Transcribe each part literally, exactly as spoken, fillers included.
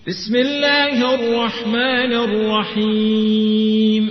بسم الله الرحمن الرحيم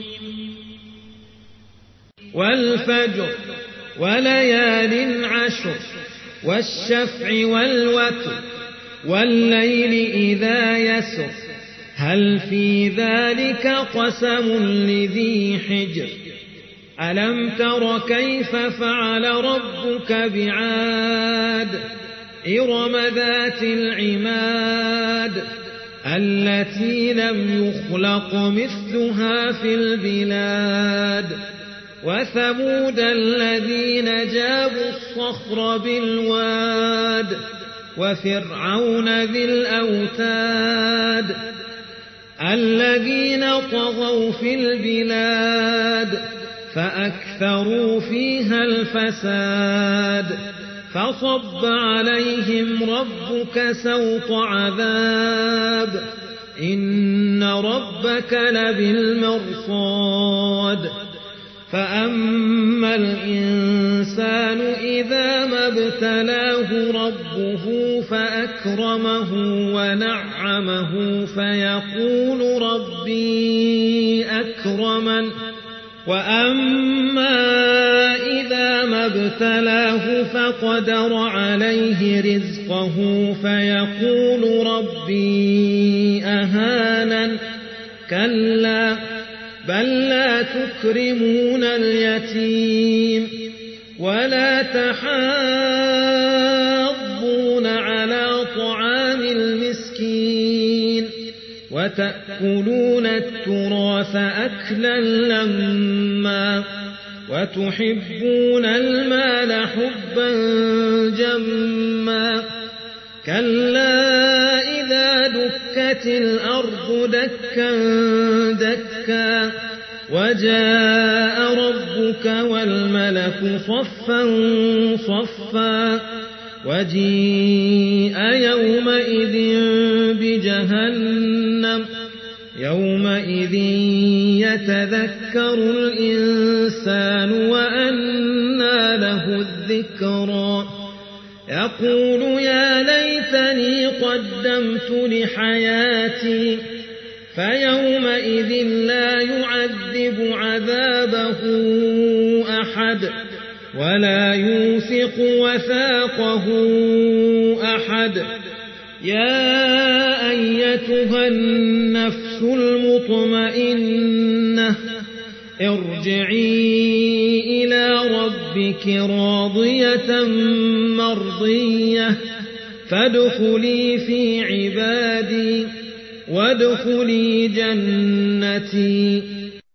والفجر وليال عشر والشفع والوتر والليل إذا يسر هل في ذلك قسم لذي حجر ألم تر كيف فعل ربك بعاد إرم ذات العماد التي لم يخلق مثلها في البلاد وثمود الذين جابوا الصخر بالواد وفرعون ذي الأوتاد الذين طغوا في البلاد فأكثروا فيها الفساد فصب عليهم ربك سوط عذاب إن ربك لبالمرصاد فأما الإنسان إذا ما ابتلاه ربه فأكرمه ونعمه فيقول ربي أكرمن وأما إذا ما ابتلاه فقدر عليه رزقه فيقول ربي أهانن كلا بل لا تكرمون اليتيم ولا تحاضون على طعام المسكين وتأكلون التراث أكلا لما وتحبون المال حبا جما كلا إذا دكت الأرض دكا دكا وجاء ربك والملك صفا صفا وجيء يومئذ بجهنم يومئذ يتذكر الإنسان وأنى له الذكرى يقول يا ليتني قدمت لحياتي فيومئذ لا يعذب عذابه أحد ولا يوثق وثاقه أحد يا أيتها النفس المطمئنة ارجعي إلى ربك راضية مرضية فادخلي في عبادي وادخلي جنتي.